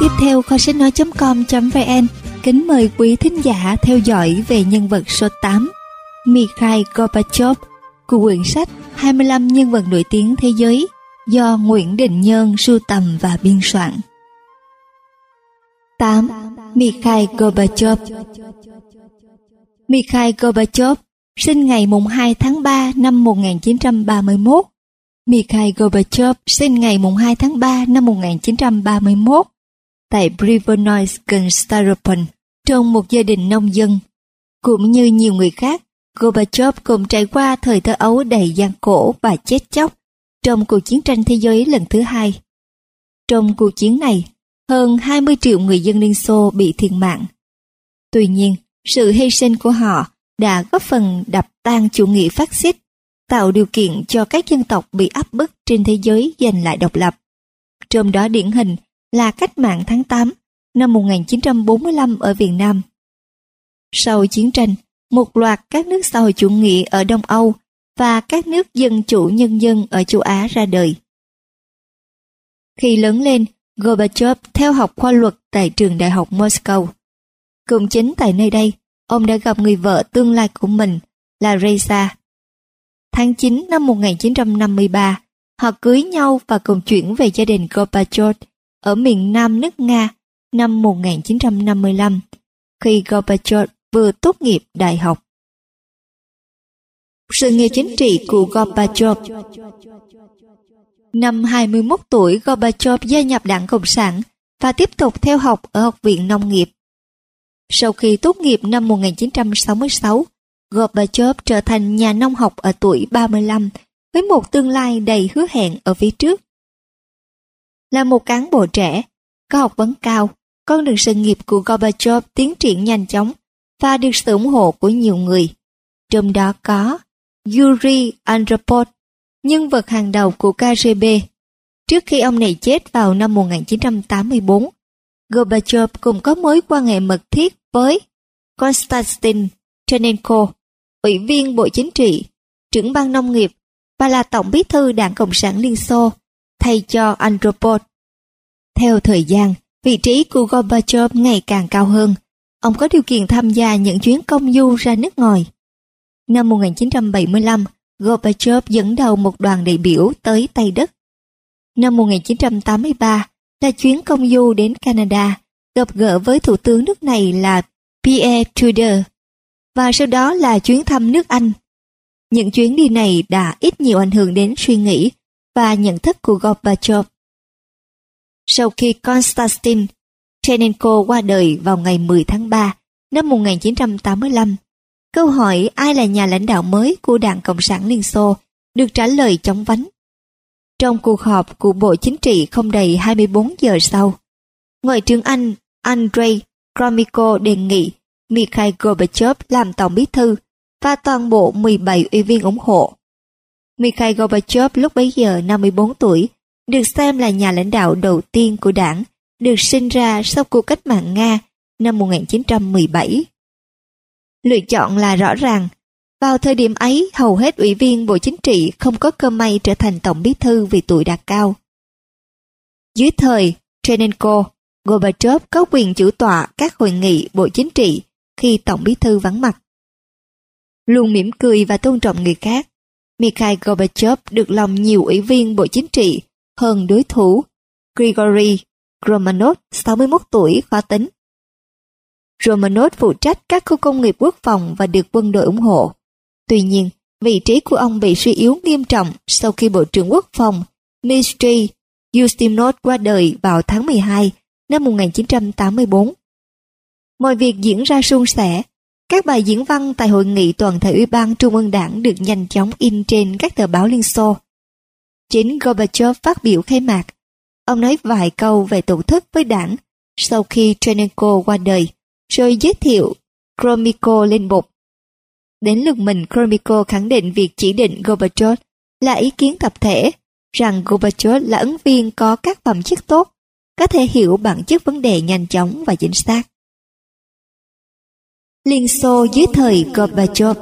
Tiếp theo, kho sách nói.com.vn kính mời quý thính giả theo dõi về nhân vật số 8, Mikhail Gorbachev, của quyển sách 25 nhân vật nổi tiếng thế giới do Nguyễn Đình Nhơn sưu tầm và biên soạn. 8. Mikhail Gorbachev. Mikhail Gorbachev sinh ngày 2 tháng 3 năm 1931. Mikhail Gorbachev sinh ngày 2 tháng 3 năm 1931 tại Privnoy Staropol trong một gia đình nông dân. Cũng như nhiều người khác, Gorbachev cùng trải qua thời thơ ấu đầy gian khổ và chết chóc trong cuộc chiến tranh thế giới lần thứ hai. Trong cuộc chiến này, hơn 20 triệu người dân Liên Xô bị thiệt mạng. Tuy nhiên, sự hy sinh của họ đã góp phần đập tan chủ nghĩa phát xít, tạo điều kiện cho các dân tộc bị áp bức trên thế giới giành lại độc lập. Trong đó điển hình là cách mạng tháng 8 năm 1945 ở Việt Nam. Sau chiến tranh, một loạt các nước xã hội chủ nghĩa ở Đông Âu và các nước dân chủ nhân dân ở châu Á ra đời. Khi lớn lên, Gorbachev theo học khoa luật tại trường đại học Moscow. Cũng chính tại nơi đây, ông đã gặp người vợ tương lai của mình là Reza. Tháng 9 năm 1953, họ cưới nhau và cùng chuyển về gia đình Gorbachev ở miền Nam nước Nga năm 1955, khi Gorbachev vừa tốt nghiệp đại học. Sự nghiệp chính trị của Gorbachev. Năm 21 tuổi, Gorbachev gia nhập Đảng Cộng sản và tiếp tục theo học ở Học viện Nông nghiệp. Sau khi tốt nghiệp năm 1966, Gorbachev trở thành nhà nông học ở tuổi 35 với một tương lai đầy hứa hẹn ở phía trước. Là một cán bộ trẻ, có học vấn cao, con đường sự nghiệp của Gorbachev tiến triển nhanh chóng và được sự ủng hộ của nhiều người, trong đó có Yuri Andropov, nhân vật hàng đầu của KGB. Trước khi ông này chết vào năm 1984, Gorbachev cũng có mối quan hệ mật thiết với Konstantin Chernenko, Ủy viên Bộ Chính trị, trưởng ban nông nghiệp và là Tổng bí thư Đảng Cộng sản Liên Xô, thay cho Andropov. Theo thời gian, vị trí của Gorbachev ngày càng cao hơn. Ông có điều kiện tham gia những chuyến công du ra nước ngoài. Năm 1975, Gorbachev dẫn đầu một đoàn đại biểu tới Tây Đất. Năm 1983 là chuyến công du đến Canada, gặp gỡ với thủ tướng nước này là Pierre Trudeau, và sau đó là chuyến thăm nước Anh. Những chuyến đi này đã ít nhiều ảnh hưởng đến suy nghĩ và nhận thức của Gorbachev. Sau khi Konstantin Chernenko qua đời vào ngày 10 tháng 3 năm 1985, câu hỏi ai là nhà lãnh đạo mới của Đảng Cộng sản Liên Xô được trả lời chóng vánh. Trong cuộc họp của Bộ Chính trị không đầy 24 giờ sau, Ngoại trưởng Anh Andrei Gromyko đề nghị Mikhail Gorbachev làm Tổng bí thư và toàn bộ 17 ủy viên ủng hộ. Mikhail Gorbachev lúc bấy giờ 54 tuổi, được xem là nhà lãnh đạo đầu tiên của đảng, được sinh ra sau cuộc cách mạng Nga năm 1917. Lựa chọn là rõ ràng. Vào thời điểm ấy, hầu hết ủy viên Bộ Chính trị không có cơ may trở thành Tổng bí thư vì tuổi đã cao. Dưới thời Chernenko, Gorbachev có quyền chủ tọa các hội nghị Bộ Chính trị khi Tổng bí thư vắng mặt. Luôn mỉm cười và tôn trọng người khác, Mikhail Gorbachev được lòng nhiều ủy viên Bộ Chính trị hơn đối thủ Grigory Romanov, 61 tuổi, khó tính. Romanov phụ trách các khu công nghiệp quốc phòng và được quân đội ủng hộ. Tuy nhiên, vị trí của ông bị suy yếu nghiêm trọng sau khi Bộ trưởng Quốc phòng Dmitry Ustinov qua đời vào tháng 12 năm 1984. Mọi việc diễn ra suôn sẻ. Các bài diễn văn tại hội nghị toàn thể Ủy ban Trung ương Đảng được nhanh chóng in trên các tờ báo Liên Xô. Chính Gorbachev phát biểu khai mạc. Ông nói vài câu về tổn thất với đảng sau khi Chernenko qua đời, rồi giới thiệu Gromyko lên bục. Đến lượt mình, Gromyko khẳng định việc chỉ định Gorbachev là ý kiến tập thể, rằng Gorbachev là ứng viên có các phẩm chất tốt, có thể hiểu bản chất vấn đề nhanh chóng và chính xác. Liên Xô dưới thời Gorbachev.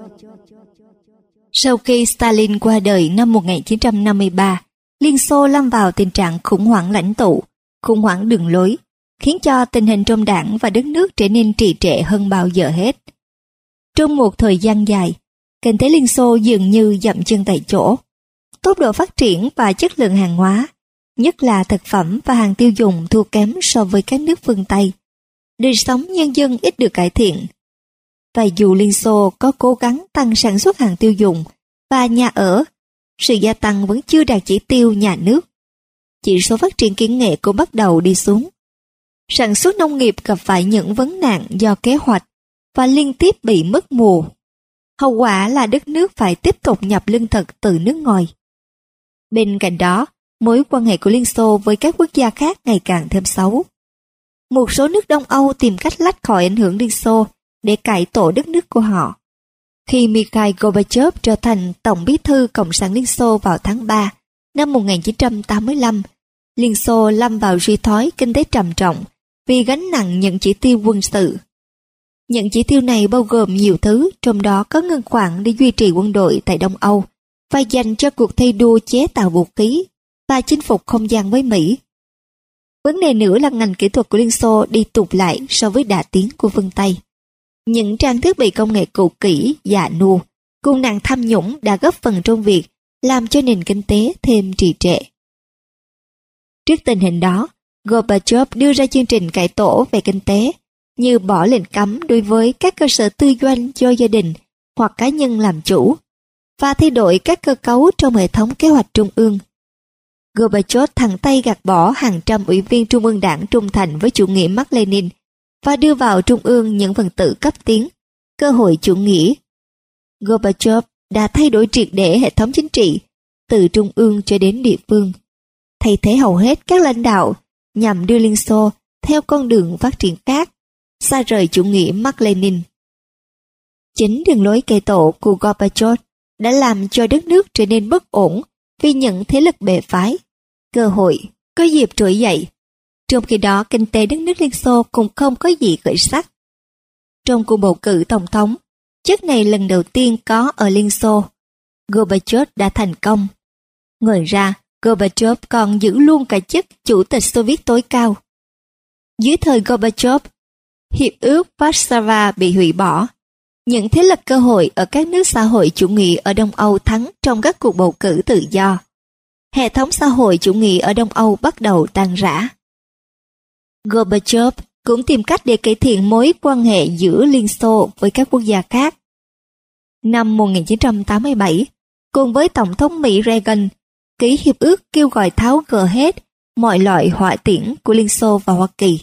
Sau khi Stalin qua đời năm 1953, Liên Xô lâm vào tình trạng khủng hoảng lãnh tụ, khủng hoảng đường lối, khiến cho tình hình trong đảng và đất nước trở nên trì trệ hơn bao giờ hết. Trong một thời gian dài, kinh tế Liên Xô dường như dậm chân tại chỗ. Tốc độ phát triển và chất lượng hàng hóa, nhất là thực phẩm và hàng tiêu dùng thua kém so với các nước phương Tây. Đời sống nhân dân ít được cải thiện. Và dù Liên Xô có cố gắng tăng sản xuất hàng tiêu dùng và nhà ở, sự gia tăng vẫn chưa đạt chỉ tiêu nhà nước. Chỉ số phát triển kỹ nghệ cũng bắt đầu đi xuống. Sản xuất nông nghiệp gặp phải những vấn nạn do kế hoạch và liên tiếp bị mất mùa. Hậu quả là đất nước phải tiếp tục nhập lương thực từ nước ngoài. Bên cạnh đó, mối quan hệ của Liên Xô với các quốc gia khác ngày càng thêm xấu. Một số nước Đông Âu tìm cách lách khỏi ảnh hưởng Liên Xô để cải tổ đất nước của họ. Khi Mikhail Gorbachev trở thành Tổng bí thư Cộng sản Liên Xô vào tháng 3 năm 1985, Liên Xô lâm vào suy thoái kinh tế trầm trọng vì gánh nặng những chỉ tiêu quân sự. Những chỉ tiêu này bao gồm nhiều thứ, trong đó có ngân khoản để duy trì quân đội tại Đông Âu và dành cho cuộc thi đua chế tạo vũ khí và chinh phục không gian với Mỹ. Vấn đề nữa là ngành kỹ thuật của Liên Xô đi tụt lại so với đà tiến của phương Tây. Những trang thiết bị công nghệ cũ kỹ, già nua, cùng nạn tham nhũng đã góp phần trong việc làm cho nền kinh tế thêm trì trệ. Trước tình hình đó, Gorbachev đưa ra chương trình cải tổ về kinh tế, như bỏ lệnh cấm đối với các cơ sở tư doanh do gia đình hoặc cá nhân làm chủ, và thay đổi các cơ cấu trong hệ thống kế hoạch trung ương. Gorbachev thẳng tay gạt bỏ hàng trăm ủy viên Trung ương Đảng trung thành với chủ nghĩa Mác Lênin và đưa vào Trung ương những phần tử cấp tiến, cơ hội chủ nghĩa. Gorbachev đã thay đổi triệt để hệ thống chính trị, từ trung ương cho đến địa phương, thay thế hầu hết các lãnh đạo nhằm đưa Liên Xô theo con đường phát triển khác, xa rời chủ nghĩa Mác Lênin. Chính đường lối cải tổ của Gorbachev đã làm cho đất nước trở nên bất ổn vì những thế lực bè phái, cơ hội có dịp trỗi dậy. Trong khi đó, kinh tế đất nước Liên Xô cũng không có gì khởi sắc. Trong cuộc bầu cử tổng thống, chức này lần đầu tiên có ở Liên Xô, Gorbachev đã thành công. Ngoài ra, Gorbachev còn giữ luôn cả chức chủ tịch Xô Viết tối cao. Dưới thời Gorbachev, Hiệp ước Warsaw bị hủy bỏ. Những thế lực cơ hội ở các nước xã hội chủ nghĩa ở Đông Âu thắng trong các cuộc bầu cử tự do. Hệ thống xã hội chủ nghĩa ở Đông Âu bắt đầu tan rã. Gorbachev cũng tìm cách để cải thiện mối quan hệ giữa Liên Xô với các quốc gia khác. Năm 1987, cùng với Tổng thống Mỹ Reagan, ký hiệp ước kêu gọi tháo gỡ hết mọi loại hỏa tiễn của Liên Xô và Hoa Kỳ.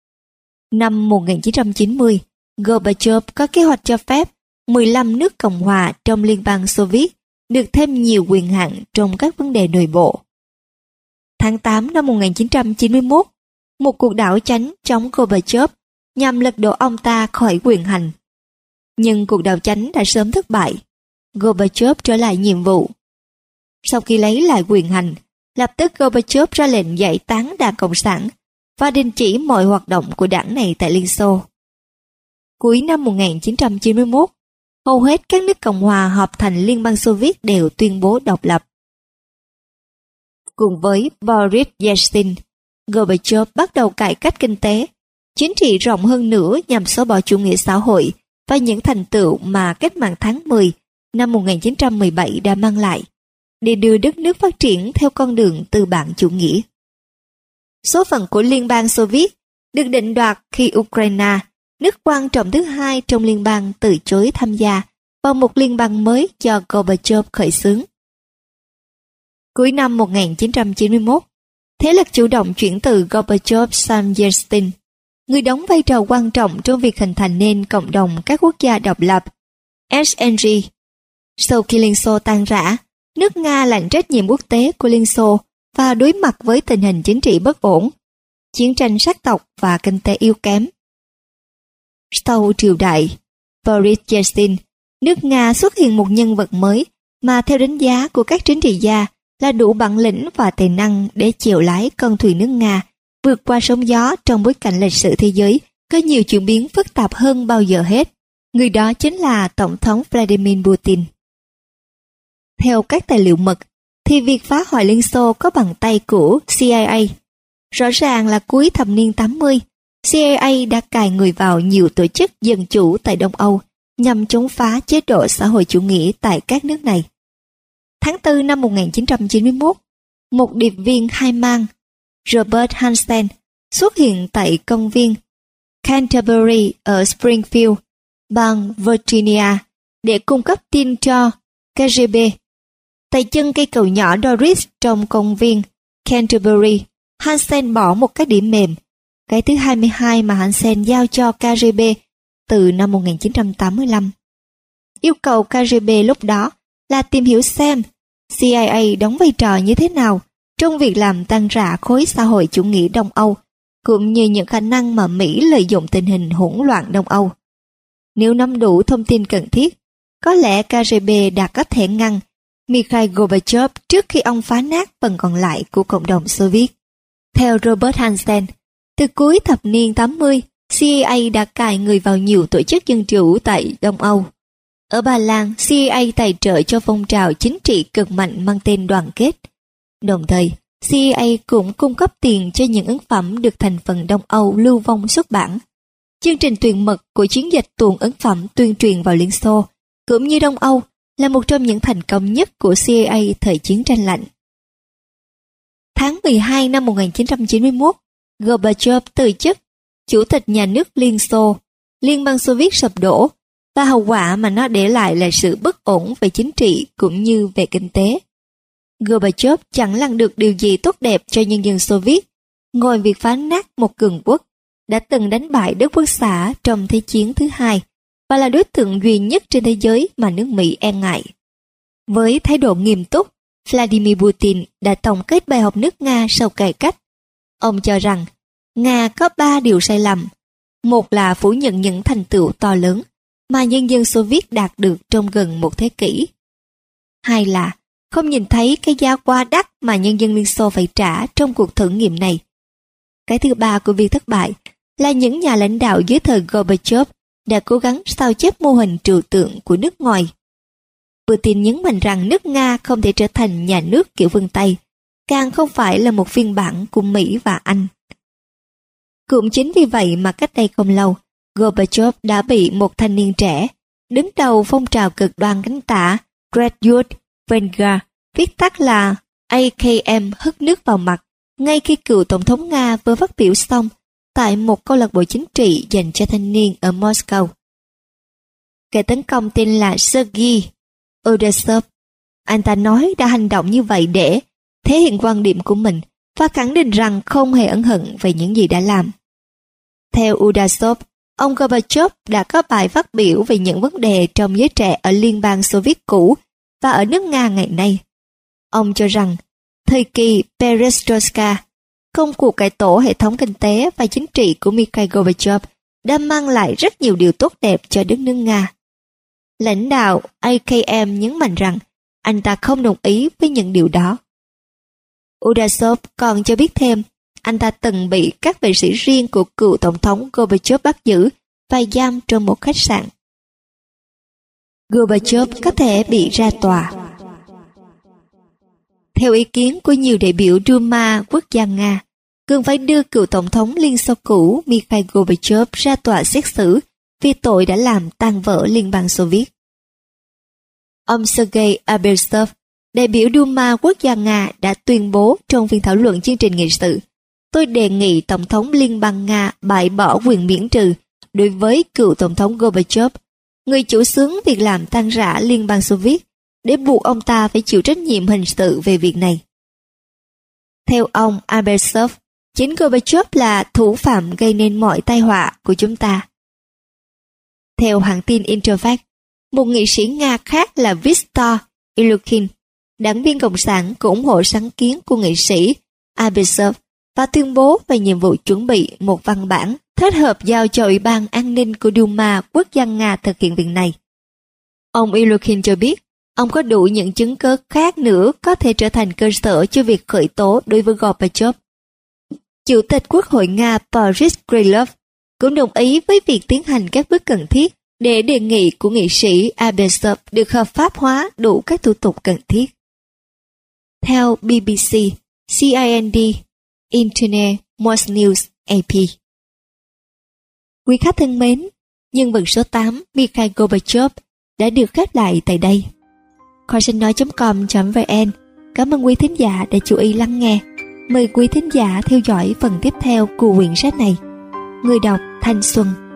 Năm 1990, Gorbachev có kế hoạch cho phép 15 nước Cộng hòa trong Liên bang Xô Viết được thêm nhiều quyền hạn trong các vấn đề nội bộ. Tháng 8 năm 1991, một cuộc đảo chánh chống Gorbachev nhằm lật đổ ông ta khỏi quyền hành. Nhưng cuộc đảo chánh đã sớm thất bại. Gorbachev trở lại nhiệm vụ. Sau khi lấy lại quyền hành, lập tức Gorbachev ra lệnh giải tán Đảng Cộng sản và đình chỉ mọi hoạt động của đảng này tại Liên Xô. Cuối năm 1991, hầu hết các nước Cộng hòa hợp thành Liên bang Xô Viết đều tuyên bố độc lập. Cùng với Boris Yeltsin, Gorbachev bắt đầu cải cách kinh tế, chính trị rộng hơn nữa nhằm xóa bỏ chủ nghĩa xã hội và những thành tựu mà cách mạng tháng 10 năm 1917 đã mang lại, để đưa đất nước phát triển theo con đường tư bản chủ nghĩa. Số phận của Liên bang Xô Viết được định đoạt khi Ukraine, nước quan trọng thứ hai trong liên bang, từ chối tham gia vào một liên bang mới do Gorbachev khởi xướng. Cuối năm 1991, thế lực chủ động chuyển từ Gorbachev sang Yeltsin, người đóng vai trò quan trọng trong việc hình thành nên cộng đồng các quốc gia độc lập, SNG. Sau khi Liên Xô tan rã, nước Nga lãnh trách nhiệm quốc tế của Liên Xô và đối mặt với tình hình chính trị bất ổn, chiến tranh sắc tộc và kinh tế yếu kém. Sau triều đại Boris Yeltsin, nước Nga xuất hiện một nhân vật mới mà theo đánh giá của các chính trị gia là đủ bản lĩnh và tài năng để chèo lái con thuyền nước Nga vượt qua sóng gió trong bối cảnh lịch sử thế giới có nhiều chuyển biến phức tạp hơn bao giờ hết. Người đó chính là Tổng thống Vladimir Putin. Theo các tài liệu mật, thì việc phá hoại Liên Xô có bàn tay của CIA. Rõ ràng là cuối thập niên 80, CIA đã cài người vào nhiều tổ chức dân chủ tại Đông Âu nhằm chống phá chế độ xã hội chủ nghĩa tại các nước này. Tháng 4 năm 1991, một điệp viên hai mang, Robert Hansen, xuất hiện tại công viên Canterbury ở Springfield, bang Virginia, để cung cấp tin cho KGB. Tại chân cây cầu nhỏ Doris trong công viên Canterbury, Hansen bỏ một cái điểm mềm, cái thứ 22 mà Hansen giao cho KGB từ năm 1985. Yêu cầu KGB lúc đó là tìm hiểu xem CIA đóng vai trò như thế nào trong việc làm tan rã khối xã hội chủ nghĩa Đông Âu, cũng như những khả năng mà Mỹ lợi dụng tình hình hỗn loạn Đông Âu. Nếu nắm đủ thông tin cần thiết, có lẽ KGB đã có thể ngăn Mikhail Gorbachev trước khi ông phá nát phần còn lại của cộng đồng Xô Viết. Theo Robert Hansen, từ cuối thập niên 80, CIA đã cài người vào nhiều tổ chức dân chủ tại Đông Âu. Ở Ba Lan, CIA tài trợ cho phong trào chính trị cực mạnh mang tên Đoàn kết. Đồng thời, CIA cũng cung cấp tiền cho những ấn phẩm được thành phần Đông Âu lưu vong xuất bản. Chương trình tuyệt mật của chiến dịch tuồn ấn phẩm tuyên truyền vào Liên Xô, cũng như Đông Âu, là một trong những thành công nhất của CIA thời chiến tranh lạnh. Tháng 12 năm 1991, Gorbachev từ chức Chủ tịch nhà nước Liên Xô, Liên bang Xô Viết sụp đổ, và hậu quả mà nó để lại là sự bất ổn về chính trị cũng như về kinh tế. Gorbachev chẳng làm được điều gì tốt đẹp cho nhân dân Xô Viết, ngoài việc phá nát một cường quốc đã từng đánh bại Đức Quốc xã trong Thế chiến thứ hai và là đối tượng duy nhất trên thế giới mà nước Mỹ e ngại. Với thái độ nghiêm túc, Vladimir Putin đã tổng kết bài học nước Nga sau cải cách. Ông cho rằng Nga có 3 điều sai lầm. Một là phủ nhận những thành tựu to lớn mà nhân dân Xô Viết đạt được trong gần một thế kỷ. Hai là không nhìn thấy cái giá quá đắt mà nhân dân Liên Xô phải trả trong cuộc thử nghiệm này. Cái thứ ba của việc thất bại là những nhà lãnh đạo dưới thời Gorbachev đã cố gắng sao chép mô hình trừu tượng của nước ngoài. Putin nhấn mạnh rằng nước Nga không thể trở thành nhà nước kiểu phương Tây, càng không phải là một phiên bản của Mỹ và Anh. Cũng chính vì vậy mà cách đây không lâu, Gorbachev đã bị một thanh niên trẻ, đứng đầu phong trào cực đoan cánh tả Graduate Vanguard, viết tắt là AKM, hất nước vào mặt, ngay khi cựu Tổng thống Nga vừa phát biểu xong tại một câu lạc bộ chính trị dành cho thanh niên ở Moscow. Kẻ tấn công tên là Sergei Udasov. Anh ta nói đã hành động như vậy để thể hiện quan điểm của mình và khẳng định rằng không hề ân hận về những gì đã làm. Theo Udasov, ông Gorbachev đã có bài phát biểu về những vấn đề trong giới trẻ ở Liên bang Xô Viết cũ và ở nước Nga ngày nay. Ông cho rằng thời kỳ Perestroika, công cuộc cải tổ hệ thống kinh tế và chính trị của Mikhail Gorbachev đã mang lại rất nhiều điều tốt đẹp cho đất nước Nga. Lãnh đạo AKM nhấn mạnh rằng anh ta không đồng ý với những điều đó. Udasov còn cho biết thêm, anh ta từng bị các vệ sĩ riêng của cựu Tổng thống Gorbachev bắt giữ và giam trong một khách sạn. Gorbachev có thể bị ra tòa. Theo ý kiến của nhiều đại biểu Duma quốc gia Nga, cần phải đưa cựu Tổng thống Liên Xô cũ Mikhail Gorbachev ra tòa xét xử vì tội đã làm tan vỡ Liên bang Xô Viết. Ông Sergei Abelsov, đại biểu Duma quốc gia Nga đã tuyên bố trong phiên thảo luận chương trình nghị sự: tôi đề nghị Tổng thống Liên bang Nga bãi bỏ quyền miễn trừ đối với cựu Tổng thống Gorbachev, người chủ xướng việc làm tan rã Liên bang Xô Viết, để buộc ông ta phải chịu trách nhiệm hình sự về việc này. Theo ông Abelsov, chính Gorbachev là thủ phạm gây nên mọi tai họa của chúng ta. Theo hãng tin Interfax, một nghị sĩ Nga khác là Viktor Ilyukhin, đảng viên Cộng sản, cũng ủng hộ sáng kiến của nghị sĩ Abelsov và tuyên bố về nhiệm vụ chuẩn bị một văn bản thích hợp giao cho Ủy ban An ninh của Duma quốc gia Nga thực hiện việc này. Ông Ilyukhin cho biết, ông có đủ những chứng cứ khác nữa có thể trở thành cơ sở cho việc khởi tố đối với Gorbachev. Chủ tịch Quốc hội Nga Boris Krylov cũng đồng ý với việc tiến hành các bước cần thiết để đề nghị của nghị sĩ Abelsov được hợp pháp hóa đủ các thủ tục cần thiết. Theo BBC, CIND, Internet Most News, AP. Quý khách thân mến, nhân vật số 8 Mikhail Gorbachev đã được khép lại tại đây. Kho sách nói.com.vn cảm ơn quý thính giả đã chú ý lắng nghe. Mời quý thính giả theo dõi phần tiếp theo của quyển sách này. Người đọc Thanh Xuân.